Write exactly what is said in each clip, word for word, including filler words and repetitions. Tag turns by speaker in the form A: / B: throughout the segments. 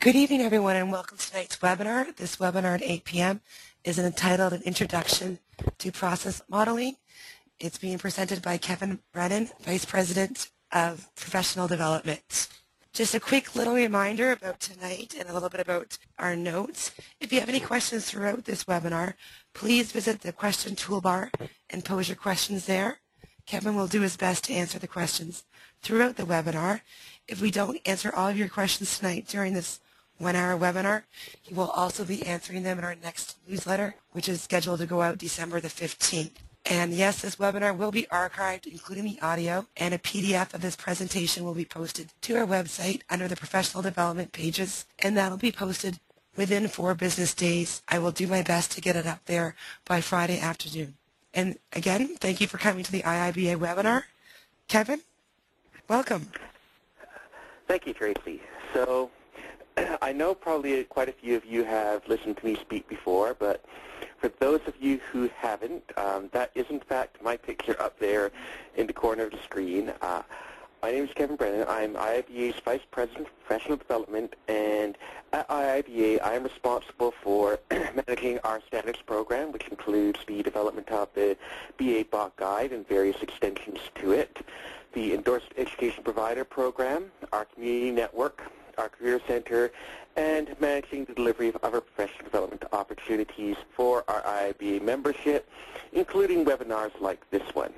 A: Good evening, everyone, and welcome to tonight's webinar. This webinar at eight p m is entitled An Introduction to Process Modeling. It's being presented by Kevin Brennan, Vice President of Professional Development. Just a quick little reminder about tonight and a little bit about our notes. If you have any questions throughout this webinar, please visit the question toolbar and pose your questions there. Kevin will do his best to answer the questions throughout the webinar. If we don't answer all of your questions tonight during this one-hour webinar, he will also be answering them in our next newsletter, which is scheduled to go out December the fifteenth. And yes, this webinar will be archived, including the audio, and a P D F of this presentation will be posted to our website under the professional development pages, and that'll be posted within four business days. I will do my best to get it up there by Friday afternoon. And again, thank you for coming to the I I B A webinar. Kevin, welcome.
B: Thank you, Tracy. So I know probably quite a few of you have listened to me speak before, but for those of you who haven't, um, that is in fact my picture up there in the corner of the screen. Uh, my name is Kevin Brennan. I'm I I B A's Vice President of Professional Development, and at I I B A I am responsible for managing our standards program, which includes the development of the B A B O C Guide and various extensions to it, the Endorsed Education Provider Program, our community network, our Career Center, and managing the delivery of other professional development opportunities for our I I B A membership, including webinars like this one.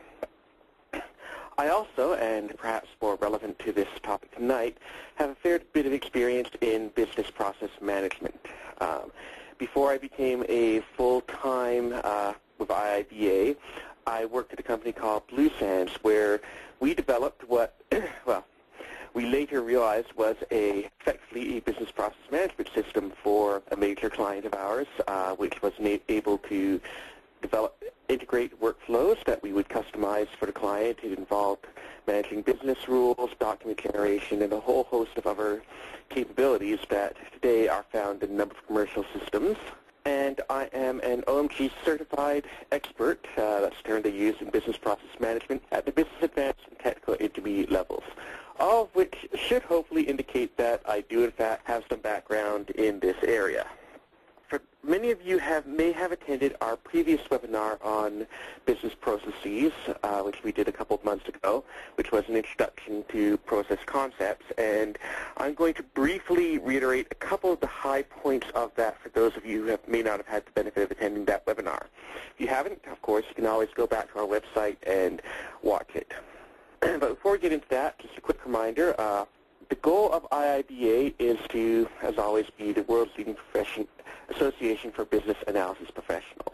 B: I also, and perhaps more relevant to this topic tonight, have a fair bit of experience in business process management. Um, before I became a full-time uh, with I I B A, I worked at a company called Blue Sands, where we developed what, well, we later realized was a, effectively a business process management system for a major client of ours, uh, which was able to develop, integrate workflows that we would customize for the client. It involved managing business rules, document generation, and a whole host of other capabilities that today are found in a number of commercial systems. And I am an O M G certified expert, uh, that's the term they use in business process management, at the business advanced and technical intermediate levels, all of which should hopefully indicate that I do in fact have some background in this area. For many of you have may have attended our previous webinar on business processes, uh, which we did a couple of months ago, which was an introduction to process concepts, and I'm going to briefly reiterate a couple of the high points of that for those of you who have, may not have had the benefit of attending that webinar. If you haven't, of course, you can always go back to our website and watch it. But before we get into that, just a quick reminder, uh, the goal of I I B A is to, as always, be the world's leading profession, association for business analysis professionals.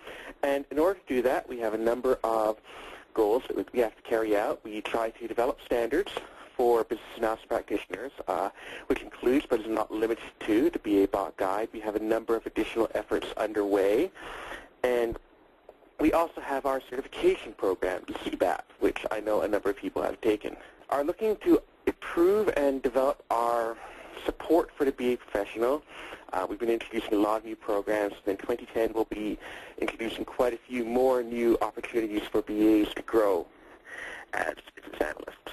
B: And in order to do that, we have a number of goals that we have to carry out. We try to develop standards for business analysis practitioners, uh, which includes, but is not limited to, the B A B O C Guide. We have a number of additional efforts underway. And we also have our certification program, the C B A P, which I know a number of people have taken. Are looking to improve and develop our support for the B A professional. Uh, we've been introducing a lot of new programs, and in twenty ten we'll be introducing quite a few more new opportunities for B As to grow as business analysts.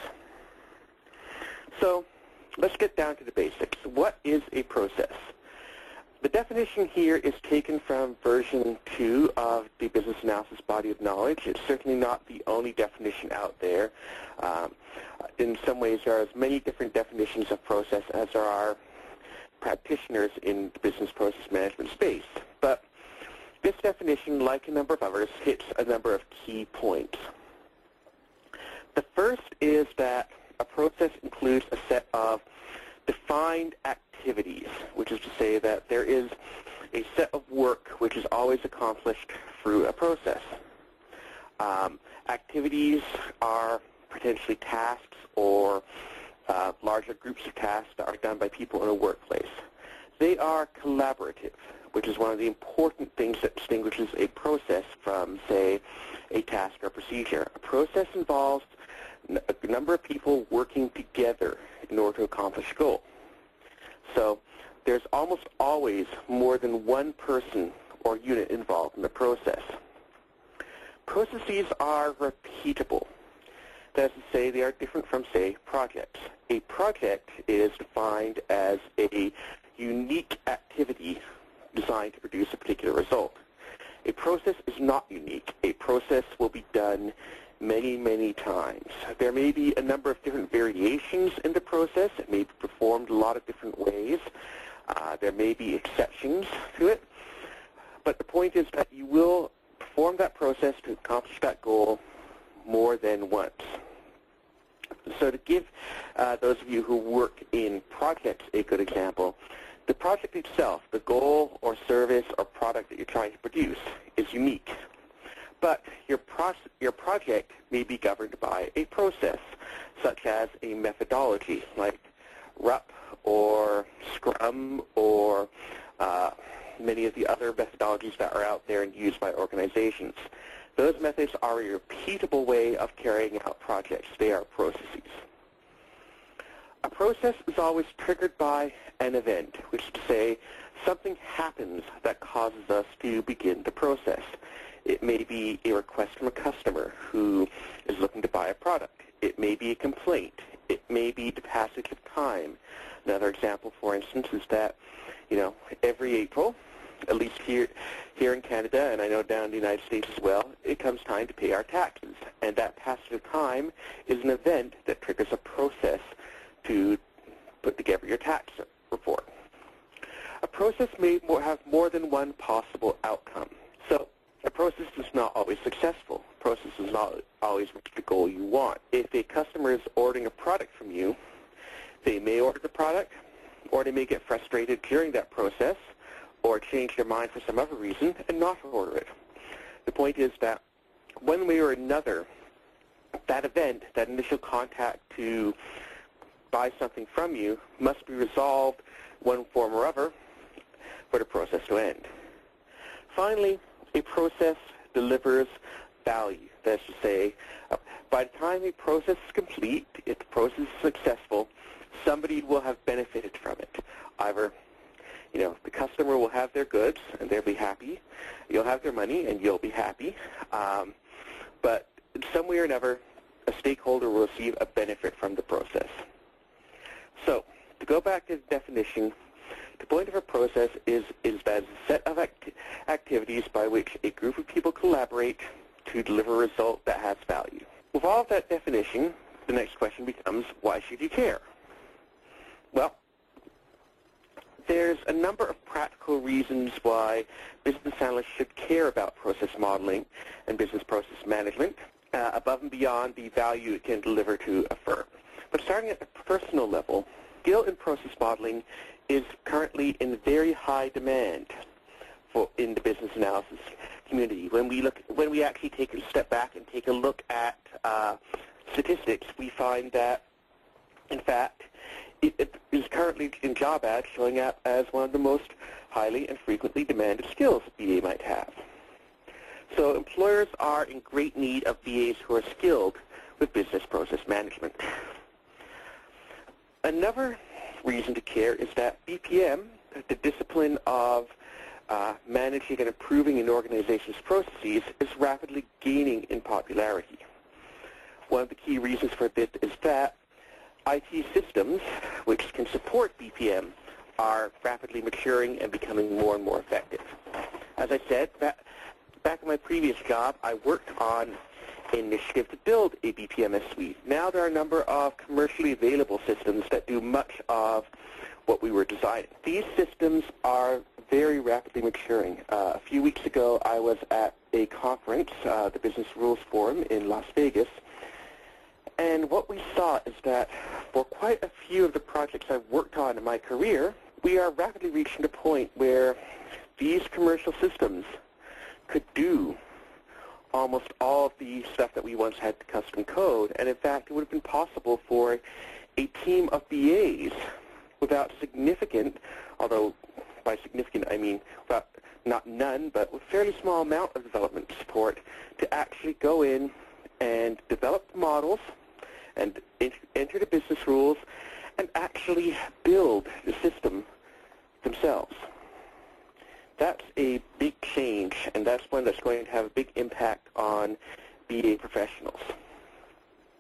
B: So let's get down to the basics. What is a process? The definition here is taken from version two of the Business Analysis Body of Knowledge. It's certainly not the only definition out there. Um, in some ways, there are as many different definitions of process as there are practitioners in the business process management space. But this definition, like a number of others, hits a number of key points. The first is that a process includes a set of defined activities, which is to say that there is a set of work which is always accomplished through a process. Um, activities are potentially tasks or uh, larger groups of tasks that are done by people in a workplace. They are collaborative, which is one of the important things that distinguishes a process from, say, a task or procedure. A process involves a number of people working together in order to accomplish a goal. So there's almost always more than one person or unit involved in the process. Processes are repeatable. That is to say, they are different from, say, projects. A project is defined as a unique activity designed to produce a particular result. A process is not unique. A process will be done many, many times. There may be a number of different variations in the process. It may be performed a lot of different ways. Uh, there may be exceptions to it. But the point is that you will perform that process to accomplish that goal more than once. So to give uh, those of you who work in projects a good example, the project itself, the goal or service or product that you're trying to produce, is unique. But your, pro your project may be governed by a process, such as a methodology like R U P or Scrum or uh, many of the other methodologies that are out there and used by organizations. Those methods are a repeatable way of carrying out projects. They are processes. A process is always triggered by an event, which is to say something happens that causes us to begin the process. It may be a request from a customer who is looking to buy a product. It may be a complaint. It may be the passage of time. Another example, for instance, is that, you know, every April, at least here, here in Canada, and I know down in the United States as well, it comes time to pay our taxes. And that passage of time is an event that triggers a process to put together your tax report. A process may more have more than one possible outcome. So a process is not always successful. A process is not always reach the goal you want. If a customer is ordering a product from you, they may order the product, or they may get frustrated during that process, or change their mind for some other reason and not order it. The point is that one way or another, that event, that initial contact to buy something from you must be resolved one form or other for the process to end. Finally, a process delivers value. That's to say, uh, by the time a process is complete, if the process is successful, somebody will have benefited from it. Either, you know, the customer will have their goods and they'll be happy. You'll have their money and you'll be happy. Um, but in some way or another, a stakeholder will receive a benefit from the process. So, to go back to the definition, the point of a process is, is that it's a set of act activities by which a group of people collaborate to deliver a result that has value. With all of that definition, the next question becomes, why should you care? Well, there's a number of practical reasons why business analysts should care about process modeling and business process management, uh, above and beyond the value it can deliver to a firm. But starting at the personal level, skill in process modeling is currently in very high demand for in the business analysis community. When we look, when we actually take a step back and take a look at uh, statistics, we find that, in fact, it, it is currently in job ads showing up as one of the most highly and frequently demanded skills a B A might have. So employers are in great need of B As who are skilled with business process management. Another reason to care is that B P M, the discipline of uh, managing and improving an organization's processes, is rapidly gaining in popularity. One of the key reasons for this is that I T systems, which can support B P M, are rapidly maturing and becoming more and more effective. As I said, back, back in my previous job, I worked on an initiative to build a B P M S suite. Now there are a number of commercially available systems that do much of what we were designing. These systems are very rapidly maturing. Uh, a few weeks ago, I was at a conference, uh, the Business Rules Forum in Las Vegas, and what we saw is that for quite a few of the projects I've worked on in my career, we are rapidly reaching the point where these commercial systems could do almost all of the stuff that we once had to custom code, and in fact it would have been possible for a team of B As without significant, although by significant I mean without, not none, but with a fairly small amount of development support, to actually go in and develop the models and enter the business rules and actually build the system themselves. That's a big change, and that's one that's going to have a big impact on B A professionals.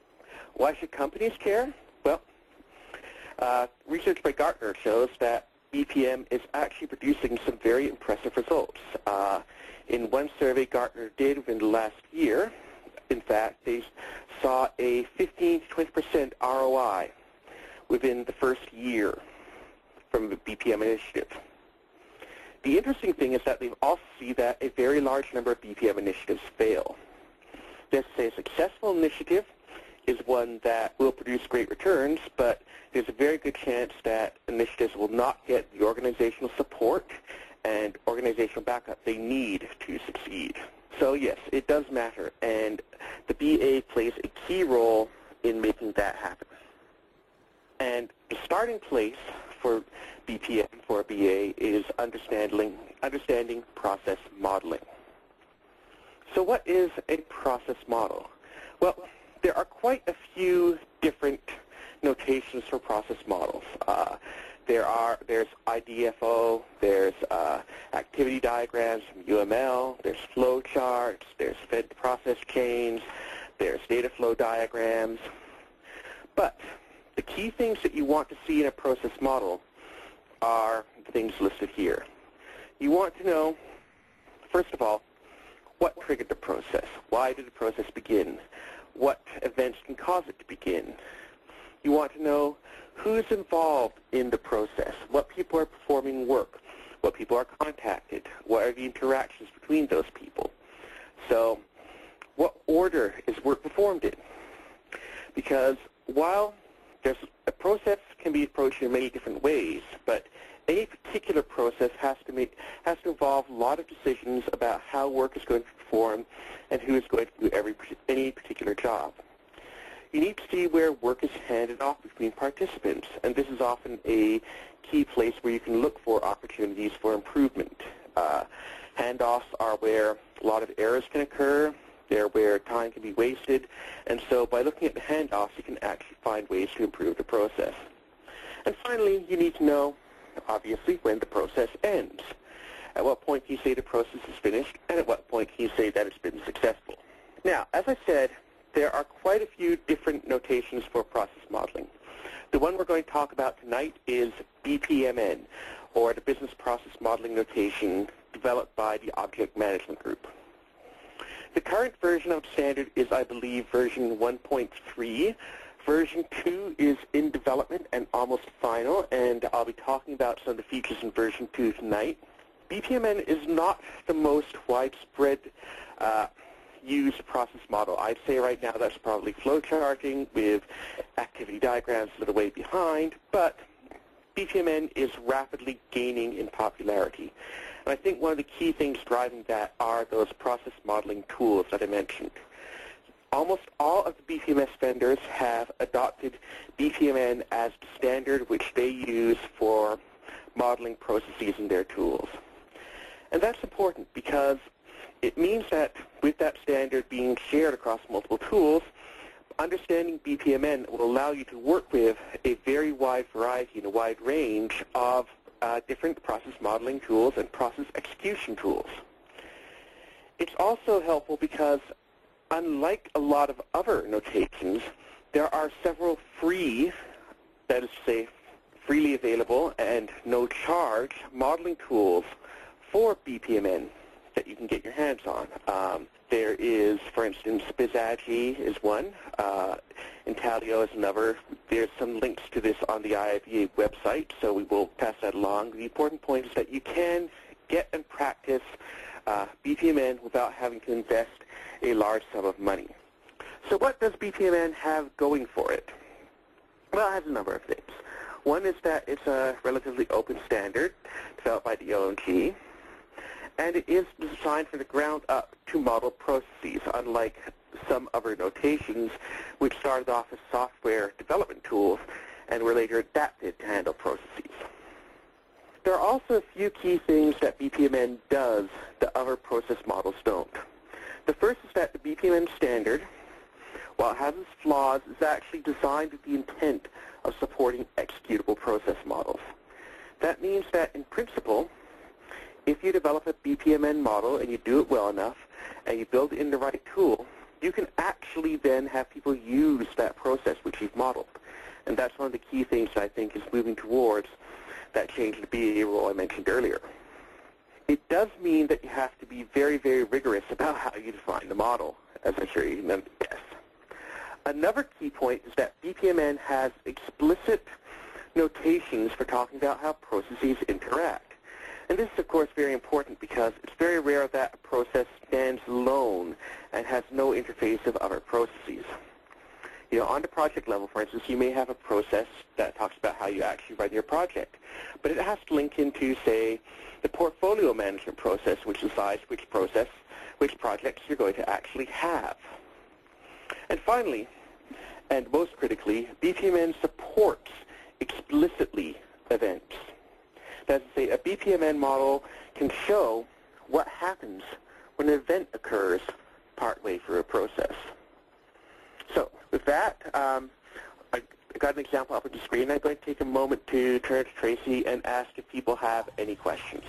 B: Why should companies care? Well, uh, research by Gartner shows that B P M is actually producing some very impressive results. Uh, in one survey Gartner did within the last year, in fact, they saw a fifteen to twenty percent R O I within the first year from the B P M initiative. The interesting thing is that they've also seen that a very large number of B P M initiatives fail. Let's say a successful initiative is one that will produce great returns, but there's a very good chance that initiatives will not get the organizational support and organizational backup they need to succeed. So yes, it does matter, and the B A plays a key role in making that happen. And the starting place for B P M, for a B A, is understanding, understanding process modeling. So what is a process model? Well, there are quite a few different notations for process models. Uh, there are, there's I D F O, there's uh, activity diagrams from U M L, there's flow charts, there's fed process chains, there's data flow diagrams. But the key things that you want to see in a process model are the things listed here. You want to know, first of all, what triggered the process? Why did the process begin? What events can cause it to begin? You want to know who's involved in the process, what people are performing work, what people are contacted, what are the interactions between those people. So what order is work performed in? Because while there's, a process can be approached in many different ways, but any particular process has to make, has to involve a lot of decisions about how work is going to perform and who is going to do every, any particular job. You need to see where work is handed off between participants, and this is often a key place where you can look for opportunities for improvement. Uh, handoffs are where a lot of errors can occur. They're where time can be wasted, and so by looking at the handoffs, you can actually find ways to improve the process. And finally, you need to know, obviously, when the process ends. At what point can you say the process is finished, and at what point can you say that it's been successful? Now, as I said, there are quite a few different notations for process modeling. The one we're going to talk about tonight is B P M N, or the Business Process Modeling Notation developed by the Object Management Group. The current version of standard is, I believe, version one point three. Version two is in development and almost final, and I'll be talking about some of the features in version two tonight. B P M N is not the most widespread uh, used process model. I'd say right now that's probably flowcharting with activity diagrams a little way behind, but B P M N is rapidly gaining in popularity. And I think one of the key things driving that are those process modeling tools that I mentioned. Almost all of the B P M S vendors have adopted B P M N as the standard which they use for modeling processes in their tools. And that's important because it means that with that standard being shared across multiple tools, understanding B P M N will allow you to work with a very wide variety and a wide range of uh, different process modeling tools and process execution tools. It's also helpful because unlike a lot of other notations, there are several free, that is to say, freely available and no charge modeling tools for B P M N that you can get your hands on. Um, there is, for instance, BizAgi is one, uh, Intalio is another. There's some links to this on the I I B A website, so we will pass that along. The important point is that you can get and practice uh, B P M N without having to invest a large sum of money. So what does B P M N have going for it? Well, it has a number of things. One is that it's a relatively open standard developed by the O M G, and it is designed from the ground up to model processes, unlike some other notations which started off as software development tools and were later adapted to handle processes. There are also a few key things that B P M N does that other process models don't. The first is that the B P M N standard, while it has its flaws, is actually designed with the intent of supporting executable process models. That means that in principle, if you develop a B P M N model and you do it well enough and you build it in the right tool, you can actually then have people use that process which you've modeled. And that's one of the key things that I think is moving towards that change in the B A role I mentioned earlier. It does mean that you have to be very, very rigorous about how you define the model, as I'm sure you can guess. Another key point is that B P M N has explicit notations for talking about how processes interact. And this is, of course, very important because it's very rare that a process stands alone and has no interface of other processes. You know, on the project level, for instance, you may have a process that talks about how you actually run your project, but it has to link into, say, the portfolio management process, which decides which process, which projects you're going to actually have. And finally, and most critically, B P M N supports explicitly events. That is to say, a B P M N model can show what happens when an event occurs partway through a process. So with that, um, I got an example up on the screen. I'm going to take a moment to turn to Tracy and ask if people have any questions.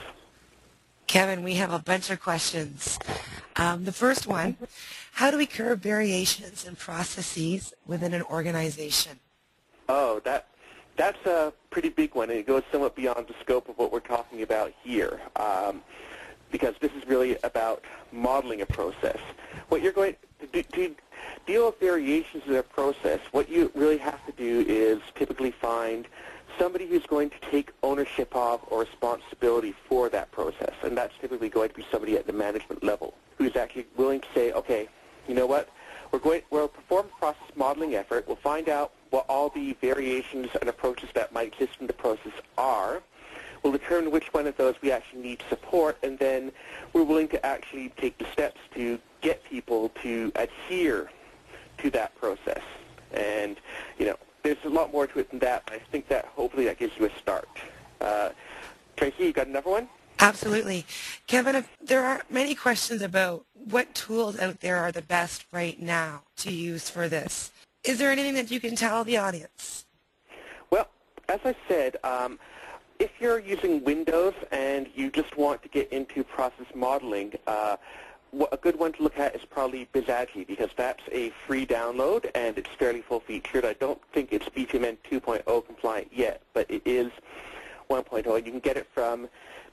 A: Kevin, we have a bunch of questions. Um, the first one, how do we curb variations in processes within an organization?
B: Oh, that that's a pretty big one, and it goes somewhat beyond the scope of what we're talking about here, um, because this is really about modeling a process. What you're going to, do, to deal with variations in a process, what you really have to do is typically find somebody who's going to take ownership of or responsibility for that process, and that's typically going to be somebody at the management level who's actually willing to say, okay, you know what, we're going, we'll perform a process modeling effort, we'll find out what all the variations and approaches that might exist in the process are, we'll determine which one of those we actually need to support, and then we're willing to actually take the steps to get people to adhere to that process. And, you know, there's a lot more to it than that, but I think that hopefully that gives you a start. Uh, Tracy, you got another one?
A: Absolutely. Kevin, if there are many questions about what tools out there are the best right now to use for this. Is there anything that you can tell the audience?
B: Well, as I said, um, if you're using Windows and you just want to get into process modeling, uh, a good one to look at is probably Bizagi, because that's a free download and it's fairly full-featured. I don't think it's B P M N two point oh compliant yet, but it is one point oh, and you can get it from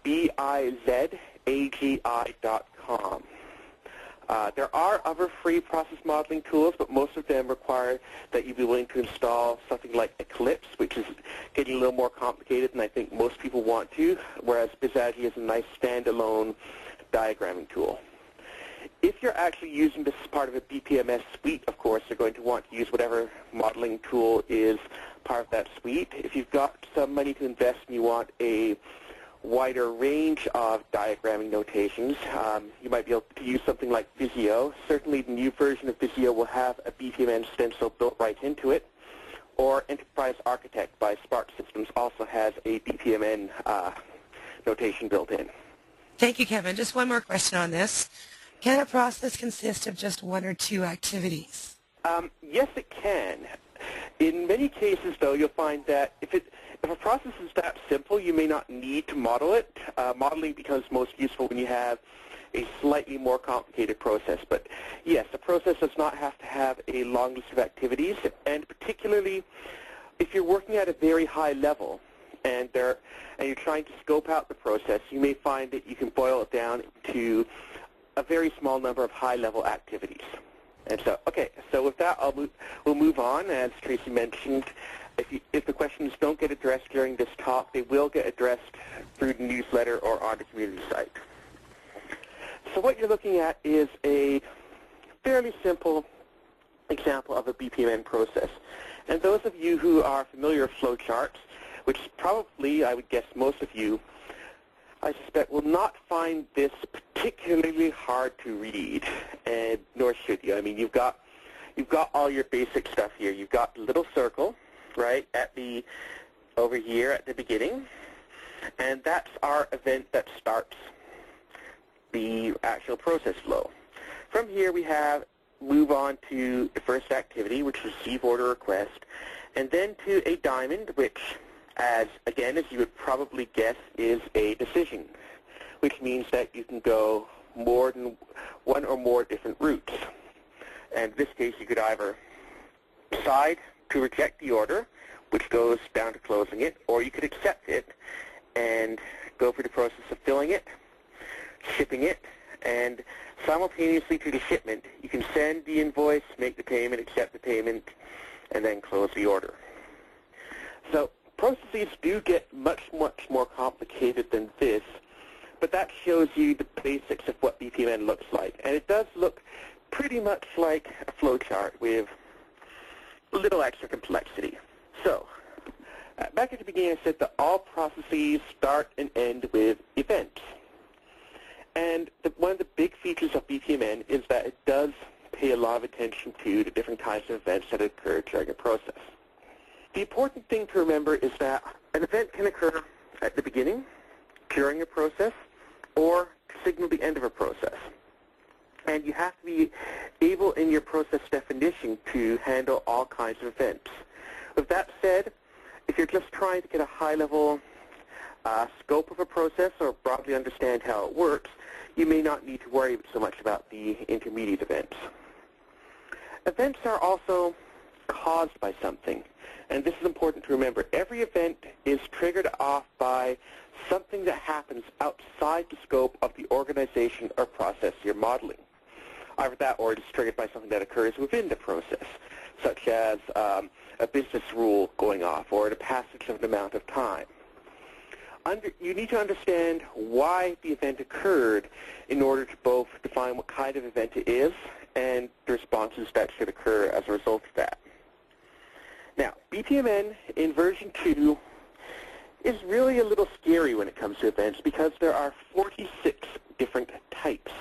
B: bizagi dot com. Uh, there are other free process modeling tools, but most of them require that you be willing to install something like Eclipse, which is getting a little more complicated than I think most people want to, whereas Bizagi is a nice standalone diagramming tool. If you're actually using this as part of a B P M S suite, of course, you're going to want to use whatever modeling tool is part of that suite. If you've got some money to invest and you want a wider range of diagramming notations, um, you might be able to use something like Visio. Certainly the new version of Visio will have a B P M N stencil built right into it. Or Enterprise Architect by Spark Systems also has a B P M N uh, notation built in.
A: Thank you, Kevin. Just one more question on this. Can a process consist of just one or two activities?
B: Um, yes, it can. In many cases, though, you'll find that if, it, if a process is that simple, you may not need to model it. Uh, modeling becomes most useful when you have a slightly more complicated process. But yes, a process does not have to have a long list of activities, and particularly if you're working at a very high level and, there, and you're trying to scope out the process, you may find that you can boil it down to a very small number of high-level activities. And so, okay, so with that, I'll move, we'll move on. As Tracy mentioned, if, you, if the questions don't get addressed during this talk, they will get addressed through the newsletter or on the community site. So what you're looking at is a fairly simple example of a B P M N process. And those of you who are familiar with flowcharts, which probably, I would guess most of you, I suspect, will not find this particularly hard to read, and nor should you. I mean, you've got you've got all your basic stuff here. You've got the little circle, right, at the over here at the beginning, and that's our event that starts the actual process flow. From here, we have move on to the first activity, which is receive order request, and then to a diamond, which, as again, as you would probably guess, is a decision, which means that you can go more than one or more different routes. And in this case, you could either decide to reject the order, which goes down to closing it, or you could accept it and go through the process of filling it, shipping it, and simultaneously to the shipment, you can send the invoice, make the payment, accept the payment, and then close the order. So processes do get much, much more complicated than this, but that shows you the basics of what B P M N looks like. And it does look pretty much like a flowchart with a little extra complexity. So, uh, back at the beginning I said that all processes start and end with events. And the, one of the big features of B P M N is that it does pay a lot of attention to the different types of events that occur during a process. The important thing to remember is that an event can occur at the beginning, during a process, or to signal the end of a process. And you have to be able in your process definition to handle all kinds of events. With that said, if you're just trying to get a high-level uh, scope of a process or broadly understand how it works, you may not need to worry so much about the intermediate events. Events are also caused by something, and this is important to remember. Every event is triggered off by something that happens outside the scope of the organization or process you're modeling. Either that or it is triggered by something that occurs within the process, such as um, a business rule going off or the passage of an amount of time. Under, you need to understand why the event occurred in order to both define what kind of event it is and the responses that should occur as a result of that. Now, B P M N in version two is really a little scary when it comes to events because there are forty-six different types.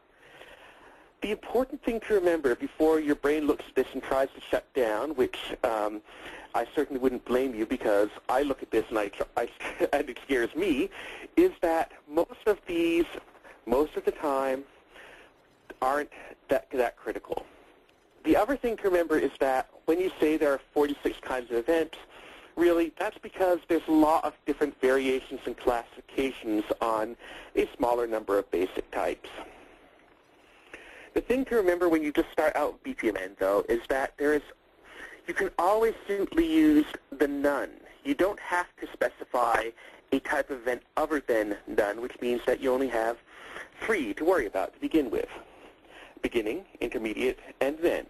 B: The important thing to remember before your brain looks at this and tries to shut down, which um, I certainly wouldn't blame you because I look at this and, I, I, and it scares me, is that most of these, most of the time, aren't that, that critical. The other thing to remember is that when you say there are forty-six kinds of events, really that's because there's a lot of different variations and classifications on a smaller number of basic types. The thing to remember when you just start out with B P M N, though, is that there is, you can always simply use the none. You don't have to specify a type of event other than none, which means that you only have three to worry about to begin with: beginning, intermediate, and end.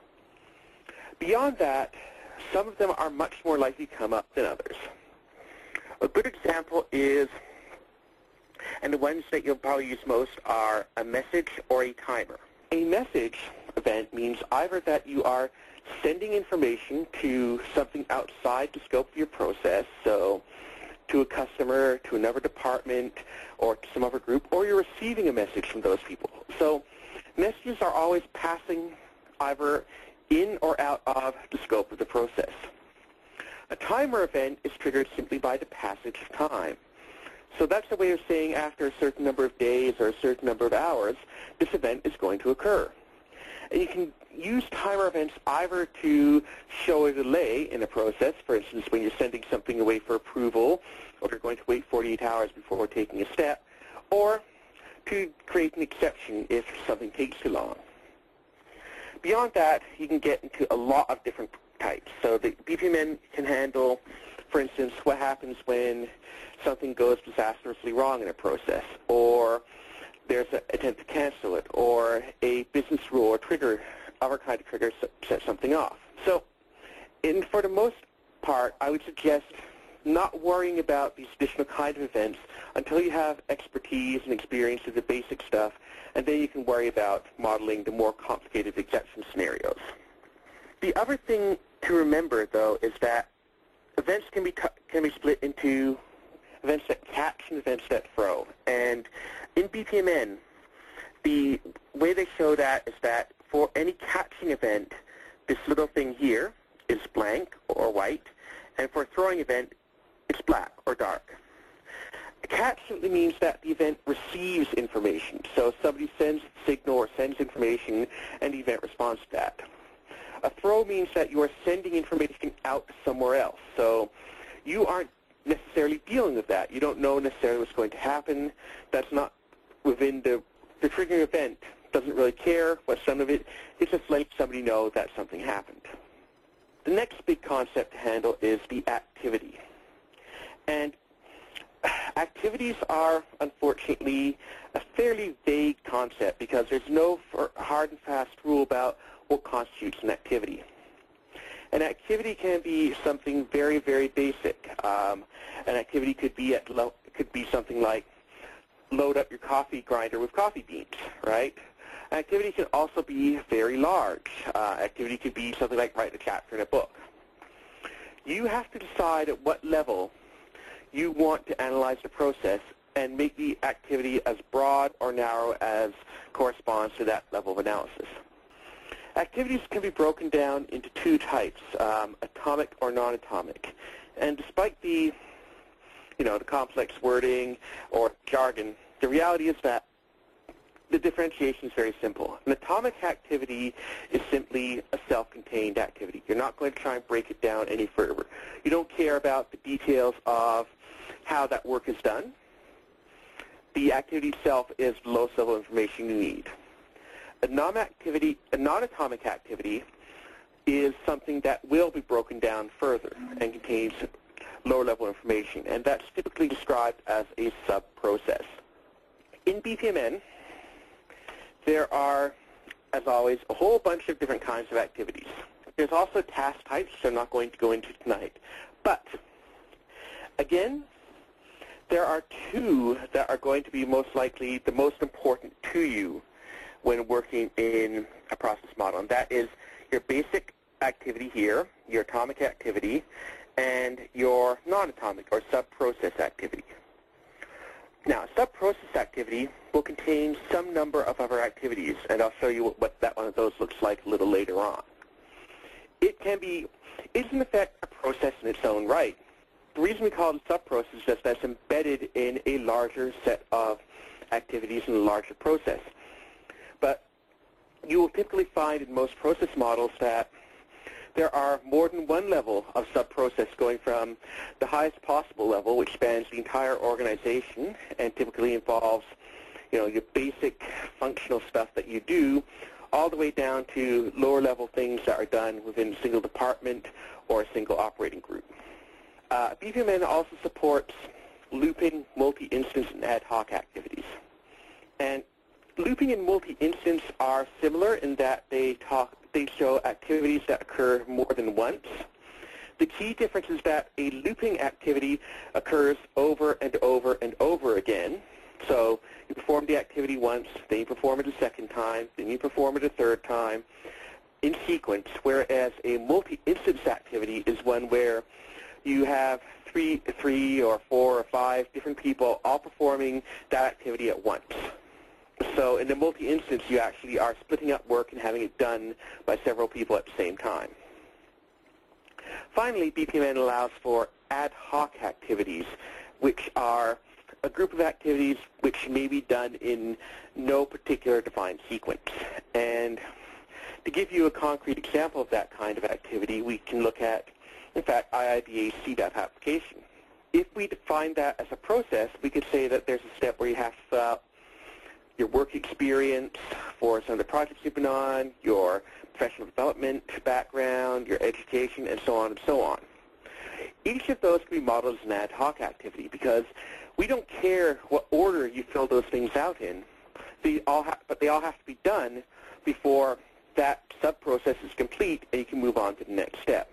B: Beyond that, some of them are much more likely to come up than others. A good example is, and the ones that you'll probably use most are a message or a timer. A message event means either that you are sending information to something outside the scope of your process, so to a customer, to another department, or to some other group, or you're receiving a message from those people. So messages are always passing either in or out of the scope of the process. A timer event is triggered simply by the passage of time. So that's a way of saying after a certain number of days or a certain number of hours, this event is going to occur. And you can use timer events either to show a delay in a process, for instance, when you're sending something away for approval, or you're going to wait forty-eight hours before taking a step, or to create an exception if something takes too long. Beyond that, you can get into a lot of different types. So the B P M N can handle, for instance, what happens when something goes disastrously wrong in a process, or there's an attempt to cancel it, or a business rule or trigger, other kind of trigger set something off. So in, for the most part, I would suggest not worrying about these additional kinds of events until you have expertise and experience with the basic stuff, and then you can worry about modeling the more complicated exception scenarios. The other thing to remember, though, is that events can be, can be split into events that catch and events that throw. And in B P M N, the way they show that is that for any catching event, this little thing here is blank or white, and for a throwing event, it's black or dark. A catch simply means that the event receives information. So somebody sends a signal or sends information, and the event responds to that. A throw means that you are sending information out somewhere else. So you aren't necessarily dealing with that. You don't know necessarily what's going to happen. That's not within the, the triggering event. Doesn't really care what's done of it. It's just letting somebody know that something happened. The next big concept to handle is the activity. And activities are, unfortunately, a fairly vague concept because there's no hard and fast rule about what constitutes an activity. An activity can be something very, very basic. Um, an activity could be at lo could be something like load up your coffee grinder with coffee beans, right? An activity can also be very large. Uh, activity could be something like write a chapter in a book. You have to decide at what level you want to analyze the process and make the activity as broad or narrow as corresponds to that level of analysis. Activities can be broken down into two types, um, atomic or non-atomic. And despite the, you know, the complex wording or jargon, the reality is that the differentiation is very simple. An atomic activity is simply a self-contained activity. You're not going to try and break it down any further. You don't care about the details of how that work is done. The activity itself is the lowest level of information you need. A non-activity, a non-atomic activity is something that will be broken down further and contains lower level information, and that's typically described as a sub-process. In B P M N, there are, as always, a whole bunch of different kinds of activities. There's also task types, which I'm not going to go into tonight. But, again, there are two that are going to be most likely the most important to you when working in a process model, and that is your basic activity here, your atomic activity, and your non-atomic or sub-process activity. Now, sub-process activity will contain some number of other activities, and I'll show you what, what that one of those looks like a little later on. It can be, it's in effect a process in its own right. The reason we call it a sub-process is just that it's embedded in a larger set of activities in a larger process. But you will typically find in most process models that there are more than one level of sub-process going from the highest possible level, which spans the entire organization and typically involves, you know, your basic functional stuff that you do, all the way down to lower level things that are done within a single department or a single operating group. Uh, B P M N also supports looping, multi-instance, and ad hoc activities. And looping and multi-instance are similar in that they talk, they show activities that occur more than once. The key difference is that a looping activity occurs over and over and over again. So you perform the activity once, then you perform it a second time, then you perform it a third time in sequence, whereas a multi-instance activity is one where you have three, three or four or five different people all performing that activity at once. So in the multi-instance, you actually are splitting up work and having it done by several people at the same time. Finally, B P M N allows for ad hoc activities, which are a group of activities which may be done in no particular defined sequence. And to give you a concrete example of that kind of activity, we can look at, in fact, I I B A's C D A P application. If we define that as a process, we could say that there's a step where you have to fill out your work experience for some of the projects you've been on, your professional development background, your education, and so on and so on. Each of those can be modeled as an ad hoc activity because we don't care what order you fill those things out in, they all ha but they all have to be done before that sub-process is complete and you can move on to the next step.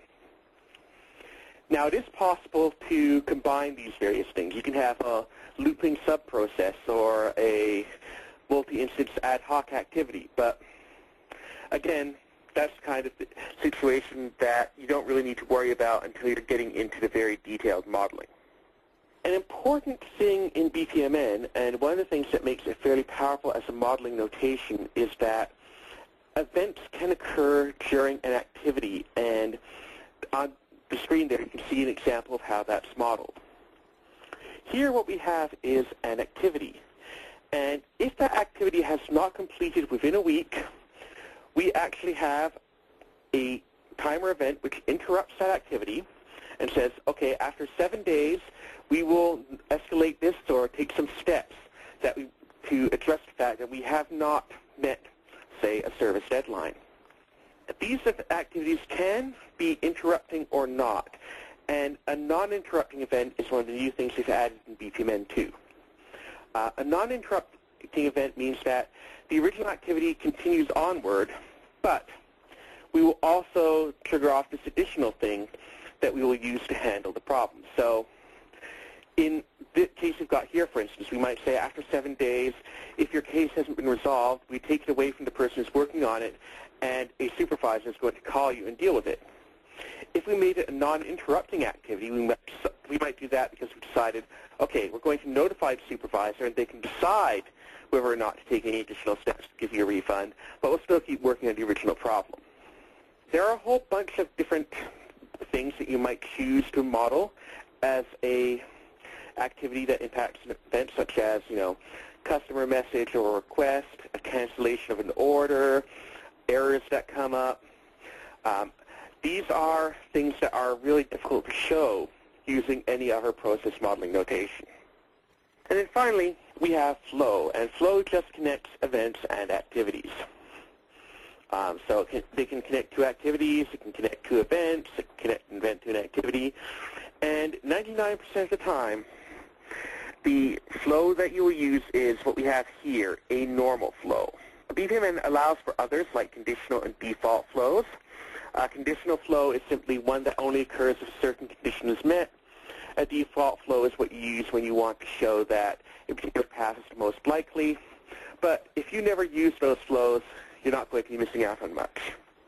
B: Now, it is possible to combine these various things. You can have a looping sub-process or a multi-instance ad hoc activity, but again, that's kind of the situation that you don't really need to worry about until you're getting into the very detailed modeling. An important thing in B P M N, and one of the things that makes it fairly powerful as a modeling notation, is that events can occur during an activity, and on the screen there you can see an example of how that's modeled. Here what we have is an activity, and if that activity has not completed within a week, we actually have a timer event which interrupts that activity and says, okay, after seven days we will escalate this or take some steps that we, to address the fact that we have not met, say, a service deadline. these activities can be interrupting or not. And a non-interrupting event is one of the new things we've added in B P M N two. Uh, a non-interrupting event means that the original activity continues onward, but we will also trigger off this additional thing that we will use to handle the problem. So in the case we've got here, for instance, we might say after seven days, if your case hasn't been resolved, we take it away from the person who's working on it, and a supervisor is going to call you and deal with it. If we made it a non-interrupting activity, we might, we might do that because we decided, okay, we're going to notify the supervisor and they can decide whether or not to take any additional steps to give you a refund, but we'll still keep working on the original problem. There are a whole bunch of different things that you might choose to model as a activity that impacts an event, such as, you know, customer message or request, a cancellation of an order, errors that come up. Um, These are things that are really difficult to show using any other process modeling notation. And then finally, we have flow, and flow just connects events and activities. Um, so it can, they can connect two activities, it can connect two events, it can connect an event to an activity, and ninety-nine percent of the time, the flow that you will use is what we have here, a normal flow. B P M N allows for others like conditional and default flows. A conditional flow is simply one that only occurs if a certain condition is met. A default flow is what you use when you want to show that a particular path is the most likely. But if you never use those flows, you're not going to be missing out on much.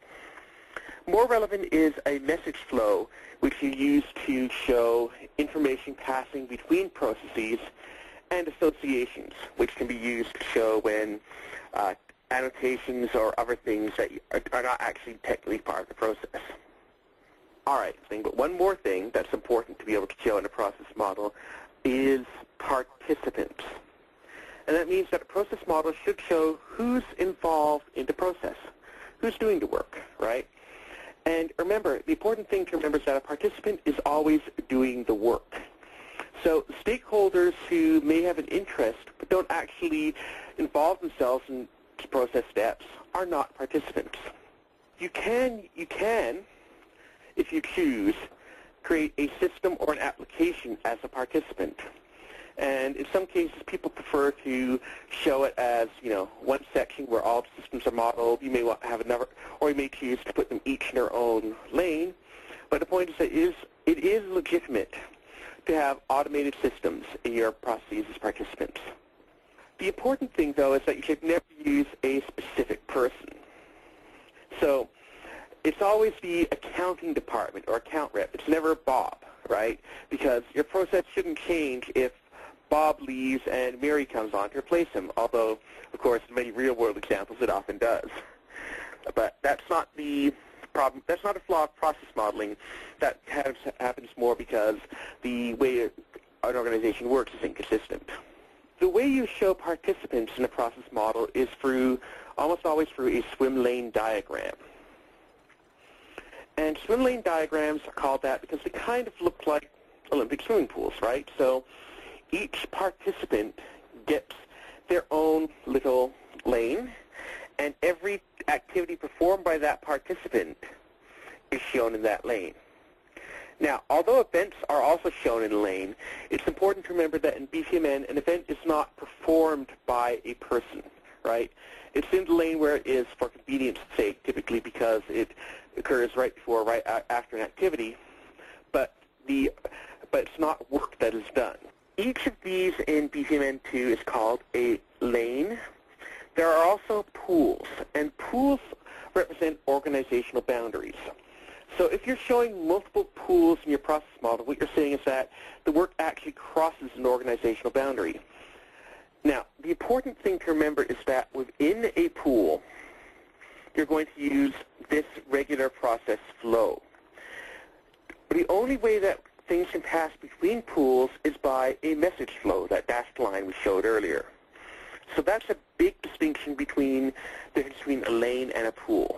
B: More relevant is a message flow, which you use to show information passing between processes, and associations, which can be used to show when uh, annotations or other things that are not actually technically part of the process. All right, but one more thing that's important to be able to show in a process model is participants. And that means that a process model should show who's involved in the process, who's doing the work, right? And remember, the important thing to remember is that a participant is always doing the work. So stakeholders who may have an interest but don't actually involve themselves in process steps are not participants. You can, you can, if you choose, create a system or an application as a participant. And in some cases, people prefer to show it as, you know, one section where all the systems are modeled. You may want to have another, or you may choose to put them each in their own lane. But the point is that it is, it is legitimate to have automated systems in your processes as participants. The important thing, though, is that you should never use a specific person. So it's always the accounting department or account rep. It's never Bob, right? Because your process shouldn't change if Bob leaves and Mary comes on to replace him, although, of course, in many real-world examples it often does. But that's not the problem. That's not a flaw of process modeling. That has, happens more because the way an organization works is inconsistent. The way you show participants in a process model is through, almost always through a swim lane diagram. And swim lane diagrams are called that because they kind of look like Olympic swimming pools, right? So each participant gets their own little lane, and every activity performed by that participant is shown in that lane. Now, although events are also shown in a lane, it's important to remember that in B P M N, an event is not performed by a person, right? It's in the lane where it is for convenience sake, typically because it occurs right before or right after an activity, but, the, but it's not work that is done. Each of these in B P M N two is called a lane. There are also pools, and pools represent organizational boundaries. So if you're showing multiple pools in your process model, what you're saying is that the work actually crosses an organizational boundary. Now, the important thing to remember is that within a pool, you're going to use this regular process flow. The only way that things can pass between pools is by a message flow, that dashed line we showed earlier. So that's a big distinction between the difference between a lane and a pool.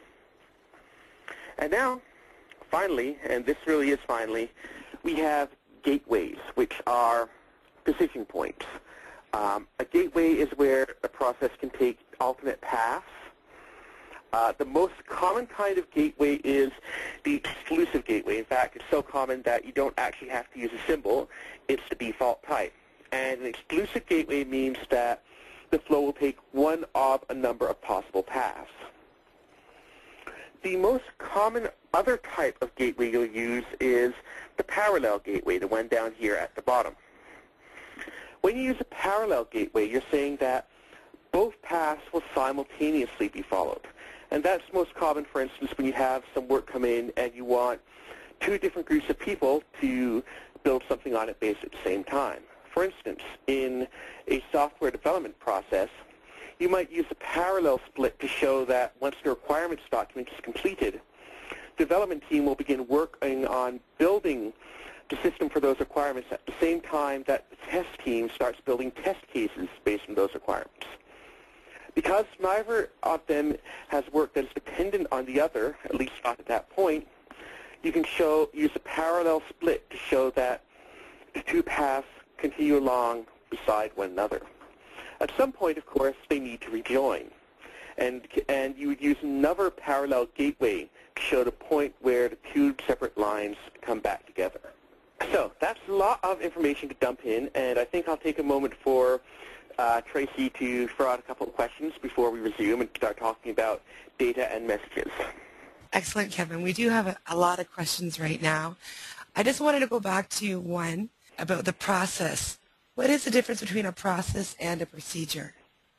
B: And now, finally, and this really is finally, we have gateways, which are decision points. Um, a gateway is where a process can take alternate paths. Uh, the most common kind of gateway is the exclusive gateway. In fact, it's so common that you don't actually have to use a symbol. It's the default type. And an exclusive gateway means that the flow will take one of a number of possible paths. The most common other type of gateway you'll use is the parallel gateway, the one down here at the bottom. When you use a parallel gateway, you're saying that both paths will simultaneously be followed. And that's most common, for instance, when you have some work come in and you want two different groups of people to build something on it based at the same time. For instance, in a software development process, you might use a parallel split to show that once the requirements document is completed, the development team will begin working on building the system for those requirements at the same time that the test team starts building test cases based on those requirements. Because neither of them has work that is dependent on the other, at least not at that point, you can show, use a parallel split to show that the two paths continue along beside one another. At some point, of course, they need to rejoin. And, and you would use another parallel gateway to show the point where the two separate lines come back together. So that's a lot of information to dump in, and I think I'll take a moment for uh, Tracy to throw out a couple of questions before we resume and start talking about data and messages.
A: Excellent, Kevin. We do have a, a lot of questions right now. I just wanted to go back to one about the process. What is the difference between a process and a procedure?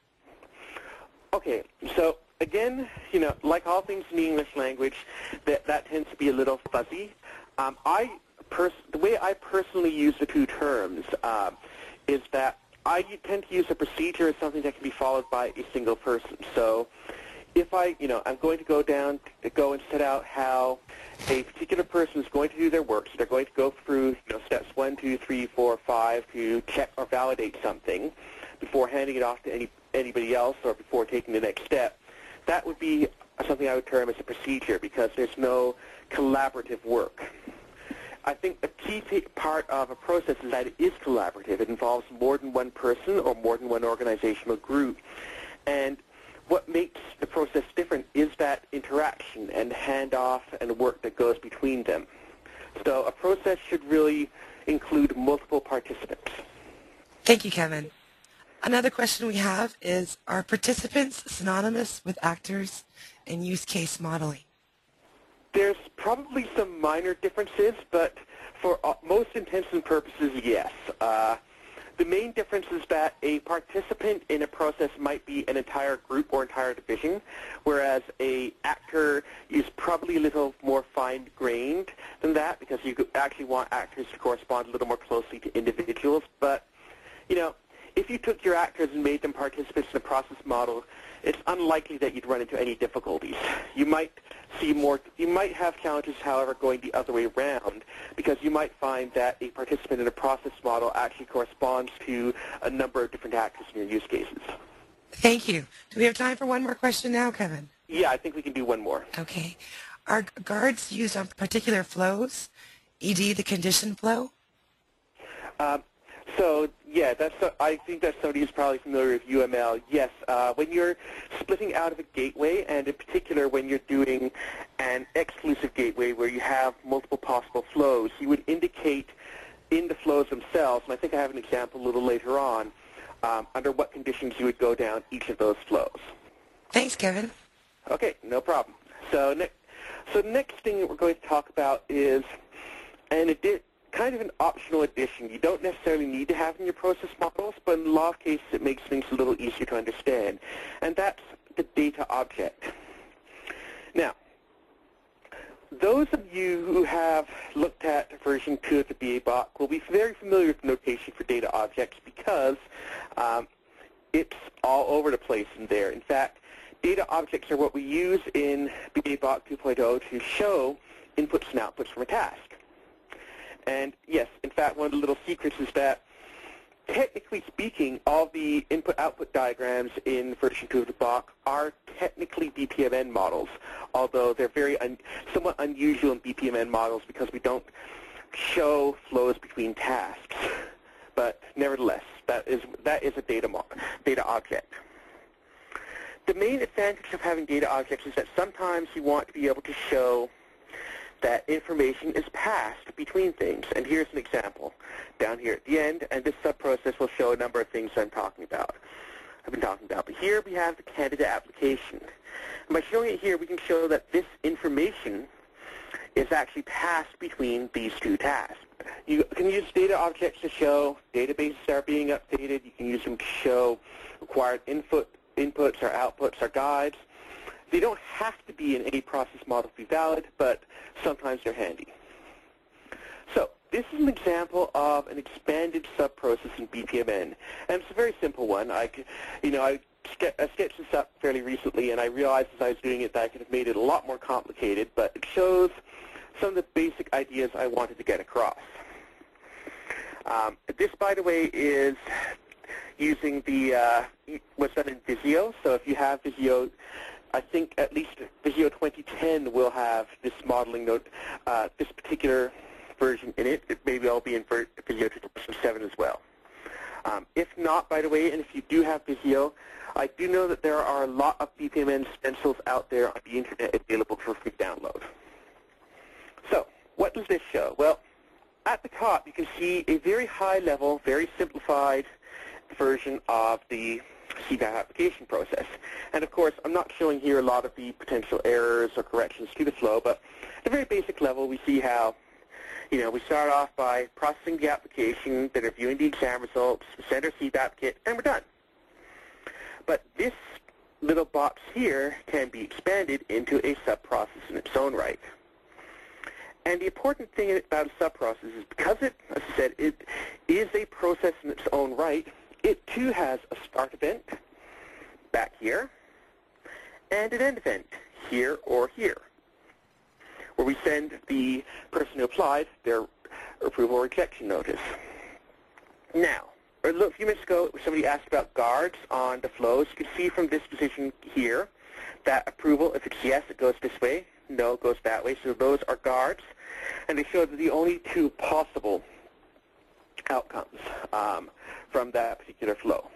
B: Okay, so again, you know, like all things in the English language, that, that tends to be a little fuzzy. Um, I pers the way I personally use the two terms uh, is that I tend to use a procedure as something that can be followed by a single person. So if I, you know, I'm going to go down, go and set out how a particular person is going to do their work. So they're going to go through, you know, steps one, two, three, four, five to check or validate something before handing it off to any, anybody else or before taking the next step. That would be something I would term as a procedure because there's no collaborative work. I think a key part of a process is that it is collaborative. It involves more than one person or more than one organizational group. And what makes the process different is that interaction and handoff and work that goes between them. So a process should really include multiple participants.
A: Thank you, Kevin. Another question we have is, are participants synonymous with actors in use case modeling?
B: There's probably some minor differences, but for uh, most intents and purposes, yes. Uh, the main difference is that a participant in a process might be an entire group or entire division, whereas a actor is probably a little more fine-grained than that because you actually want actors to correspond a little more closely to individuals. But, you know, if you took your actors and made them participants in a process model, it's unlikely that you'd run into any difficulties. You might see more, you might have challenges, however, going the other way around, because you might find that a participant in a process model actually corresponds to a number of different actors in your use cases.
A: Thank you. Do we have time for one more question now, Kevin?
B: Yeah, I think we can do one more.
A: Okay. Are guards used on particular flows, for example the condition flow?
B: Um, So, yeah, that's. Uh, I think that somebody who's probably familiar with U M L. Yes, uh, when you're splitting out of a gateway, and in particular when you're doing an exclusive gateway where you have multiple possible flows, you would indicate in the flows themselves, and I think I have an example a little later on, um, under what conditions you would go down each of those flows.
A: Thanks, Kevin.
B: Okay, no problem. So, ne so the next thing that we're going to talk about is an addition. Kind of an optional addition. You don't necessarily need to have in your process models, but in a lot of cases it makes things a little easier to understand. And that's the data object. Now, those of you who have looked at version two of the B A B O C will be very familiar with the notation for data objects because um, it's all over the place in there. In fact, data objects are what we use in B A B O C two point oh to show inputs and outputs from a task. And yes, in fact, one of the little secrets is that, technically speaking, all the input-output diagrams in version two of the B O C are technically B P M N models, although they're very un somewhat unusual in B P M N models because we don't show flows between tasks. But nevertheless, that is that is a data mo data object. the main advantage of having data objects is that sometimes you want to be able to show that information is passed between things. And here's an example down here at the end, and this subprocess will show a number of things I'm talking about. I've been talking about. But here we have the candidate application. And by showing it here, we can show that this information is actually passed between these two tasks. You can use data objects to show databases are being updated. You can use them to show required input, inputs or outputs or guides. They don't have to be in any process model to be valid, but sometimes they're handy. So this is an example of an expanded subprocess in B P M N, and it's a very simple one. I, you know, I, ske I sketched this up fairly recently, and I realized as I was doing it that I could have made it a lot more complicated, but it shows some of the basic ideas I wanted to get across. Um, this, by the way, is using the uh, what's done in Visio. So if you have Visio, I think at least Visio twenty ten will have this modeling note, uh, this particular version in it. It maybe I'll be in Visio two point seven as well. Um, if not, by the way, and if you do have Visio, I do know that there are a lot of B P M N stencils out there on the internet available for free download. So, what does this show? Well, at the top you can see a very high level, very simplified version of the C BAP application process. And of course, I'm not showing here a lot of the potential errors or corrections to the flow, but at a very basic level, we see how, you know, we start off by processing the application, then reviewing the exam results, send our C BAP kit, and we're done. But this little box here can be expanded into a subprocess in its own right. And the important thing about a subprocess is because it, as I said, it is a process in its own right, it too has a start event back here and an end event here or here, where we send the person who applied their approval or rejection notice. Now, a few minutes ago, somebody asked about guards on the flows. You can see from this position here that approval, if it's yes, it goes this way. No, it goes that way. So those are guards. And they show that the only two possible outcomes um, from that particular flow.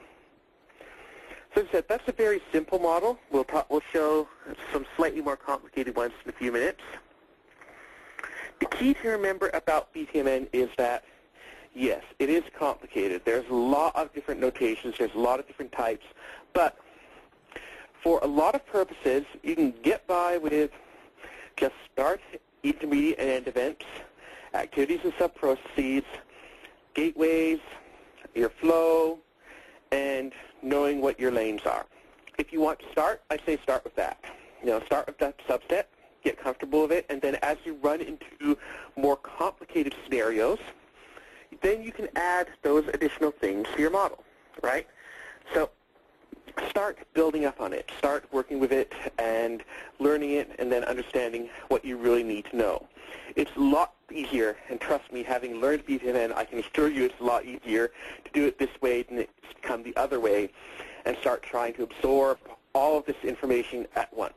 B: So as I said, that's a very simple model. We'll, talk, we'll show some slightly more complicated ones in a few minutes. The key to remember about B P M N is that, yes, it is complicated. There's a lot of different notations. There's a lot of different types. But for a lot of purposes, you can get by with just start, intermediate, and end events, activities and subprocesses, gateways, your flow, and knowing what your lanes are. If you want to start, I say start with that. You know, start with that subset, get comfortable with it, and then as you run into more complicated scenarios, then you can add those additional things to your model, right? So start building up on it. Start working with it and learning it and then understanding what you really need to know. It's a lot easier, and trust me, having learned B P M N, I can assure you it's a lot easier to do it this way than it's become the other way and start trying to absorb all of this information at once.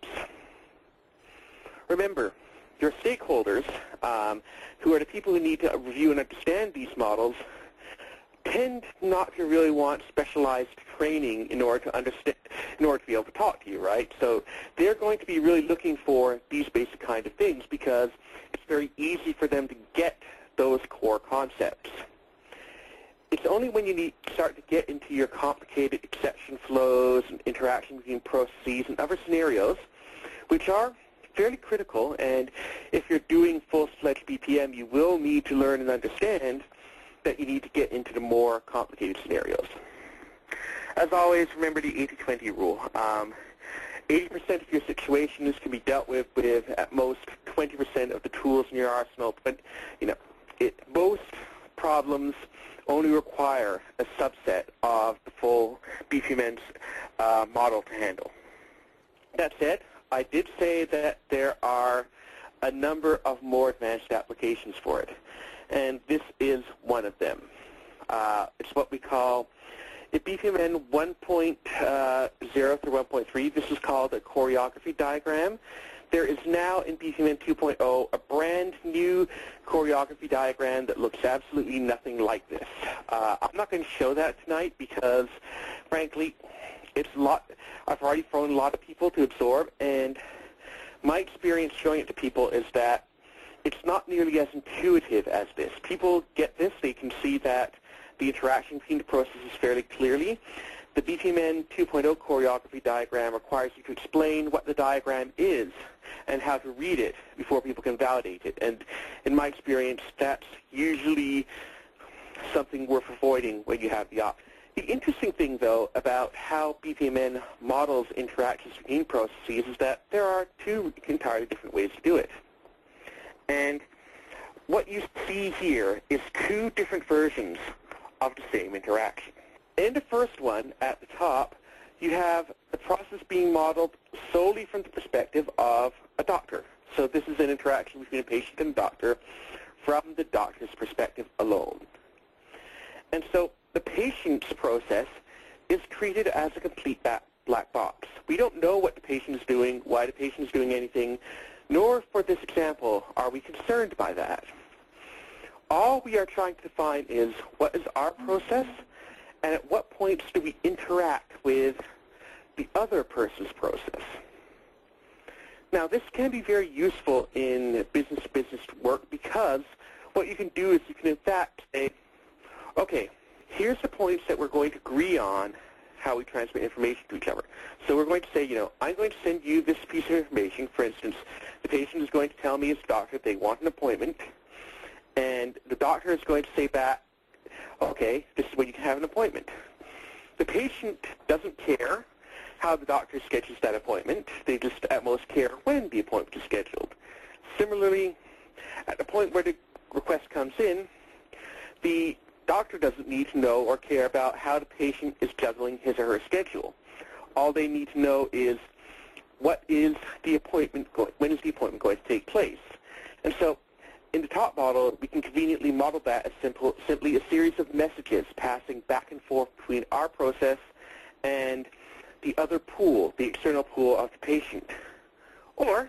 B: Remember, your stakeholders, um, who are the people who need to review and understand these models, tend not to really want specialized training in order to understand, in order to be able to talk to you, right? So they're going to be really looking for these basic kind of things because it's very easy for them to get those core concepts. It's only when you need, start to get into your complicated exception flows and interaction between processes and other scenarios, which are fairly critical, and if you're doing full-fledged B P M, you will need to learn and understand that you need to get into the more complicated scenarios. As always, remember the eighty twenty rule. Um, eighty percent of your situations can be dealt with with at most twenty percent of the tools in your arsenal, but you know, it, most problems only require a subset of the full B P M N's uh, model to handle. That said, I did say that there are a number of more advanced applications for it, and this is one of them. Uh, it's what we call, in B P M N one point zero through one point three, this is called a choreography diagram. There is now in B P M N two point oh a brand new choreography diagram that looks absolutely nothing like this. Uh, I'm not going to show that tonight because, frankly, It's a lot. I've already thrown a lot of people to absorb, and my experience showing it to people is that it's not nearly as intuitive as this. People get this. They can see that the interaction between the processes fairly clearly. The B P M N two point oh choreography diagram requires you to explain what the diagram is and how to read it before people can validate it. And in my experience, that's usually something worth avoiding when you have the option. The interesting thing, though, about how B P M N models interactions between processes is that there are two entirely different ways to do it. And what you see here is two different versions of the same interaction. In the first one, at the top, you have the process being modeled solely from the perspective of a doctor. So this is an interaction between a patient and a doctor from the doctor's perspective alone. And so the patient's process is treated as a complete black box. We don't know what the patient is doing, why the patient is doing anything, nor for this example are we concerned by that. All we are trying to define is what is our process, and at what points do we interact with the other person's process. Now, this can be very useful in business-to-business work because what you can do is you can, in fact, say, okay, here's the points that we're going to agree on how we transmit information to each other. So we're going to say, you know, I'm going to send you this piece of information. For instance, the patient is going to tell me as a doctor they want an appointment, and the doctor is going to say back, okay, this is when you can have an appointment. The patient doesn't care how the doctor schedules that appointment. They just at most care when the appointment is scheduled. Similarly, at the point where the request comes in, the doctor doesn't need to know or care about how the patient is juggling his or her schedule. All they need to know is what is the appointment, when is the appointment going to take place. And so in the top model, we can conveniently model that as simple, simply a series of messages passing back and forth between our process and the other pool, the external pool of the patient. Or,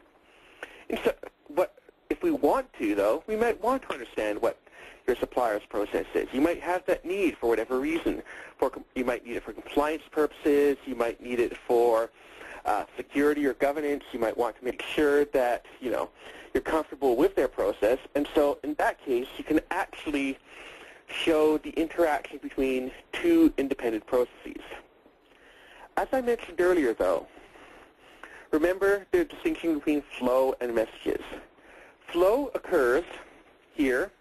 B: so, what, if we want to, though, we might want to understand what your supplier's process is. You might have that need for whatever reason. For, you might need it for compliance purposes. You might need it for uh, security or governance. You might want to make sure that, you know, you're comfortable with their process. And so in that case, you can actually show the interaction between two independent processes. As I mentioned earlier, though, remember the distinction between flow and messages. Flow occurs here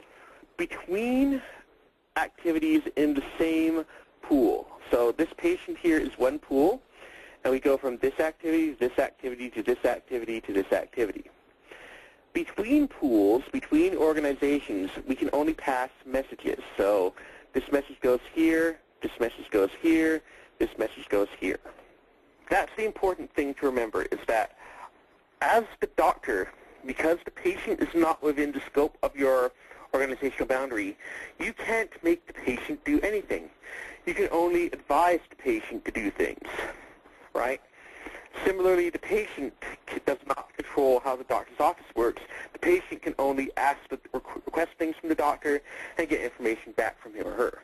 B: between activities in the same pool. So this patient here is one pool, and we go from this activity to this activity to this activity to this activity. Between pools, between organizations, we can only pass messages. So this message goes here, this message goes here, this message goes here. That's the important thing to remember, is that as the doctor, because the patient is not within the scope of your organizational boundary, you can't make the patient do anything. You can only advise the patient to do things, right? Similarly, the patient does not control how the doctor's office works. The patient can only ask, the, request things from the doctor and get information back from him or her.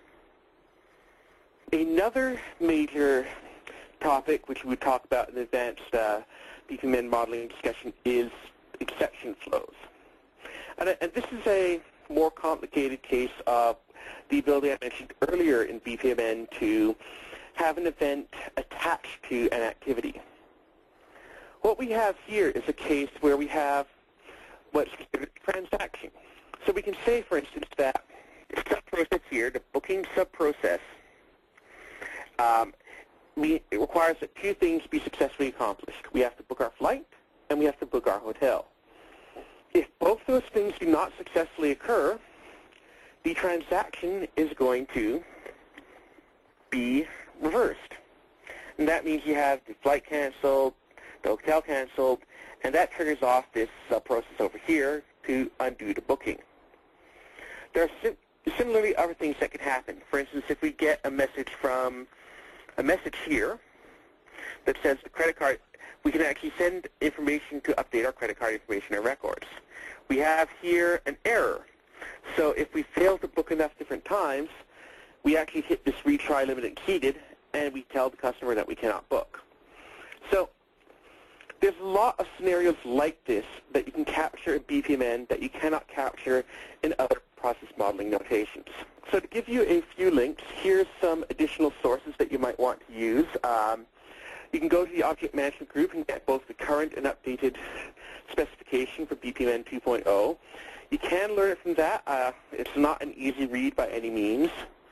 B: Another major topic, which we would talk about in the advanced uh, B P M N modeling discussion, is exception flows. And, and this is a more complicated case of the ability I mentioned earlier in B P M N to have an event attached to an activity. What we have here is a case where we have what's considered a transaction. So we can say, for instance, that the sub-process here, the booking sub-process, um, we, it requires that two things be successfully accomplished. We have to book our flight, and we have to book our hotel. If both those things do not successfully occur, the transaction is going to be reversed. And that means you have the flight canceled, the hotel canceled, and that triggers off this uh, process over here to undo the booking. There are sim similarly other things that can happen. For instance, if we get a message from a message here that says the credit card, we can actually send information to update our credit card information or records. We have here an error. So if we fail to book enough different times, we actually hit this retry limit exceeded, and we tell the customer that we cannot book. So there's a lot of scenarios like this that you can capture in B P M N that you cannot capture in other process modeling notations. So to give you a few links, here's some additional sources that you might want to use. Um, you can go to the Object Management Group and get both the current and updated specification for B P M N two point oh. You can learn it from that. Uh, it's not an easy read by any means.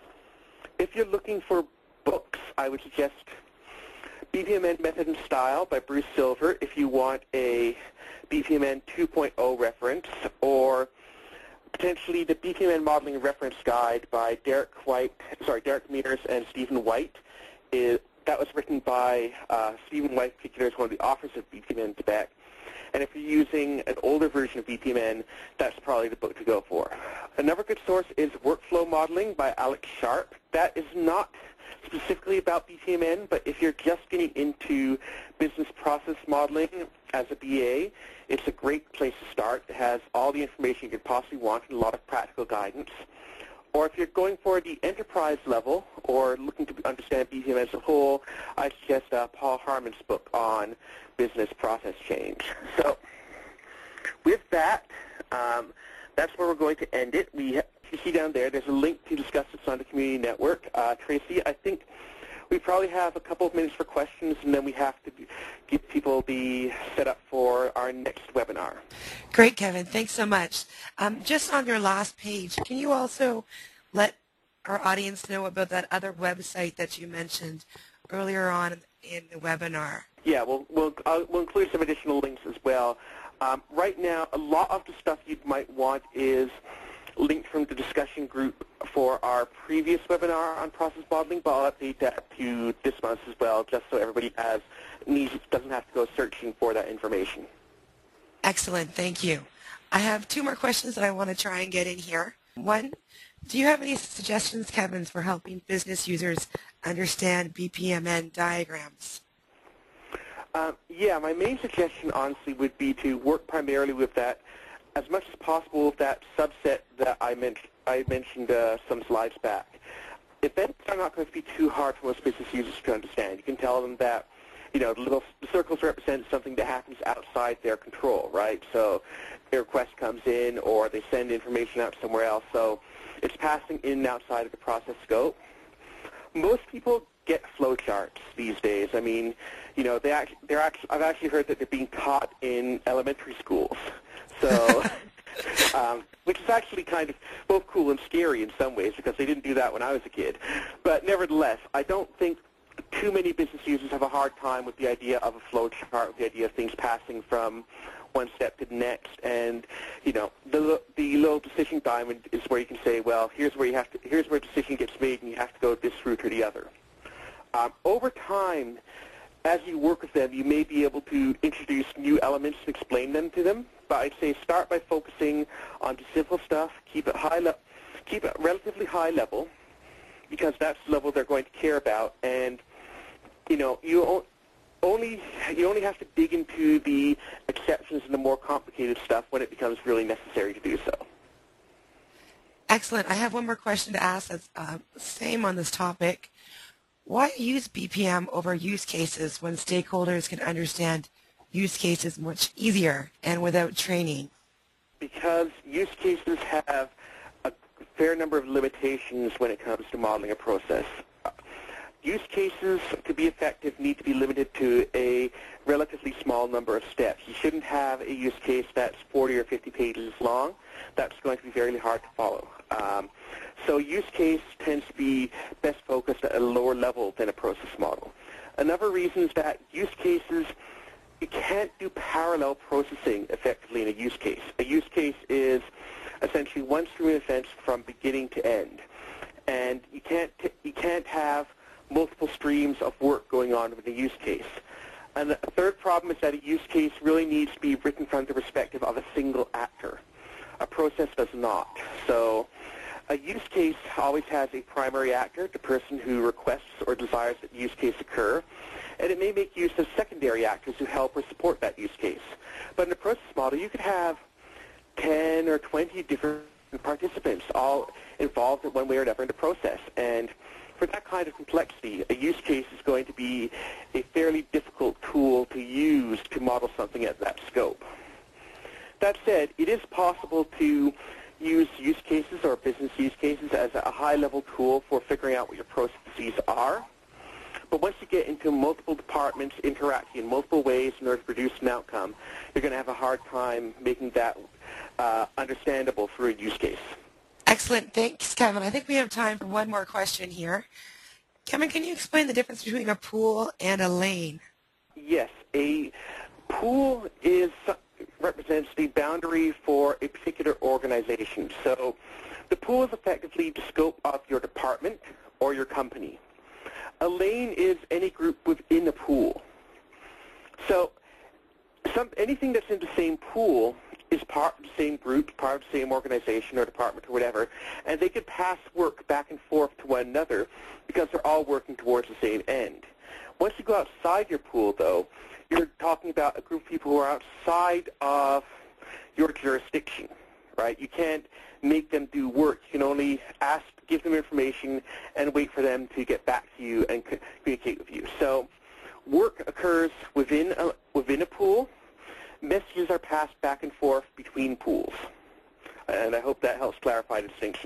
B: If you're looking for books, I would suggest B P M N Method and Style by Bruce Silver if you want a B P M N two point oh reference, or potentially the B P M N Modeling Reference Guide by Derek White, sorry, Derek Mears and Stephen White. Is, that was written by uh, Stephen White, particularly, is one of the authors of B P M N Quebec. And if you're using an older version of B P M N, that's probably the book to go for. Another good source is Workflow Modeling by Alex Sharp. That is not specifically about B P M N, but if you're just getting into business process modeling as a B A, it's a great place to start. It has all the information you could possibly want and a lot of practical guidance. Or if you're going for the enterprise level or looking to understand B P M N as a whole, I suggest uh, Paul Harmon's book on business process change. So with that, um, that's where we're going to end it. We, you see down there, there's a link to discuss this on the community network. Uh, Tracy, I think we probably have a couple of minutes for questions, and then we have to give people the setup for our next webinar.
A: Great, Kevin. Thanks so much. Um, just on your last page, can you also let our audience know about that other website that you mentioned earlier on in the webinar?
B: Yeah, we'll, we'll, uh, we'll include some additional links as well. Um, right now, a lot of the stuff you might want is linked from the discussion group for our previous webinar on process modeling, but I'll update that to this month as well, just so everybody has needs, doesn't have to go searching for that information.
A: Excellent, thank you. I have two more questions that I want to try and get in here. One, do you have any suggestions, Kevin, for helping business users understand B P M N diagrams?
B: Um, yeah, my main suggestion, honestly, would be to work primarily with that, as much as possible, with that subset that I, men I mentioned uh, some slides back. Events are not going to be too hard for most business users to understand. You can tell them that, you know, the little the circles represent something that happens outside their control, right? So their request comes in, or they send information out somewhere else. So it's passing in and outside of the process scope. Most people get flowcharts these days. I mean, you know, they act, they're actually, I've actually heard that they're being taught in elementary schools. So, um, which is actually kind of both cool and scary in some ways, because they didn't do that when I was a kid. But nevertheless, I don't think too many business users have a hard time with the idea of a flowchart, with the idea of things passing from one step to the next. And, you know, the, the little decision diamond is where you can say, well, here's where you have to, here's where a decision gets made, and you have to go this route or the other. Um, over time, as you work with them, you may be able to introduce new elements and explain them to them. But I'd say start by focusing on the simple stuff. Keep it high le keep it relatively high level, because that's the level they're going to care about. And you know, you only you only have to dig into the exceptions and the more complicated stuff when it becomes really necessary to do so.
A: Excellent. I have one more question to ask that's uh, same on this topic. Why use B P M over use cases when stakeholders can understand use cases much easier and without training?
B: Because use cases have a fair number of limitations when it comes to modeling a process. Use cases, to be effective, need to be limited to a relatively small number of steps. You shouldn't have a use case that's forty or fifty pages long. That's going to be very hard to follow. Um, so use case tends to be best focused at a lower level than a process model. Another reason is that use cases, you can't do parallel processing effectively in a use case. A use case is essentially one stream of events from beginning to end. And you can't, you can't have multiple streams of work going on with a use case. And the third problem is that a use case really needs to be written from the perspective of a single actor. A process does not. So a use case always has a primary actor, the person who requests or desires that the use case occur, and it may make use of secondary actors who help or support that use case. But in a process model, you could have ten or twenty different participants all involved in one way or another in the process. And for that kind of complexity, a use case is going to be a fairly difficult tool to use to model something at that scope. That said, it is possible to use use cases or business use cases as a high-level tool for figuring out what your processes are. But once you get into multiple departments interacting in multiple ways in order to produce an outcome, you're going to have a hard time making that uh, understandable through a use case.
A: Excellent. Thanks, Kevin. I think we have time for one more question here. Kevin, can you explain the difference between a pool and a lane?
B: Yes. A pool is represents the boundary for a particular organization. So the pool is effectively the scope of your department or your company. A lane is any group within a pool. So some, anything that's in the same pool is part of the same group, part of the same organization or department or whatever, and they could pass work back and forth to one another because they're all working towards the same end. Once you go outside your pool, though, you're talking about a group of people who are outside of your jurisdiction, right? You can't make them do work. You can only ask, give them information, and wait for them to get back to you and communicate with you. So work occurs within a, within a pool. Messages are passed back and forth between pools. And I hope that helps clarify the distinction.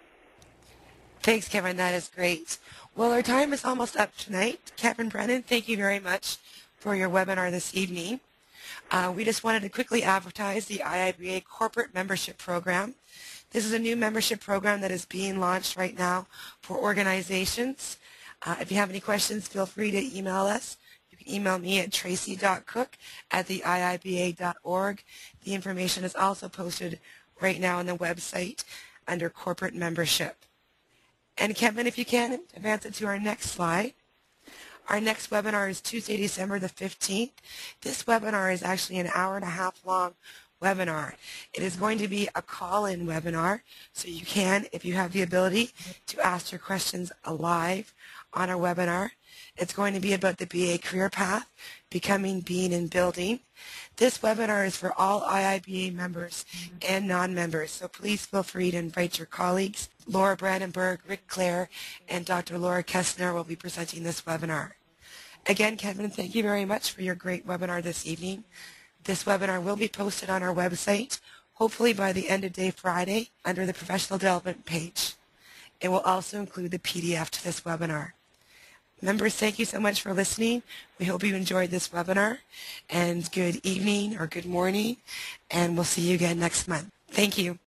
A: Thanks, Kevin. That is great. Well, our time is almost up tonight. Kevin Brennan, thank you very much for your webinar this evening. Uh, we just wanted to quickly advertise the I I B A Corporate Membership Program. This is a new membership program that is being launched right now for organizations. Uh, if you have any questions, feel free to email us. You can email me at tracy dot cook at the I I B A dot org. The information is also posted right now on the website under corporate membership. And Kevin, if you can, advance it to our next slide. Our next webinar is Tuesday, December the fifteenth. This webinar is actually an hour and a half long webinar. It is going to be a call-in webinar, so you can, if you have the ability, to ask your questions live on our webinar. It's going to be about the B A career path, becoming, being, and building. This webinar is for all I I B A members and non-members, so please feel free to invite your colleagues. Laura Brandenburg, Rick Clare, and Doctor Laura Kestner will be presenting this webinar. Again, Kevin, thank you very much for your great webinar this evening. This webinar will be posted on our website, hopefully by the end of day Friday, under the professional development page. It will also include the P D F to this webinar. Members, thank you so much for listening. We hope you enjoyed this webinar, and good evening or good morning, and we'll see you again next month. Thank you.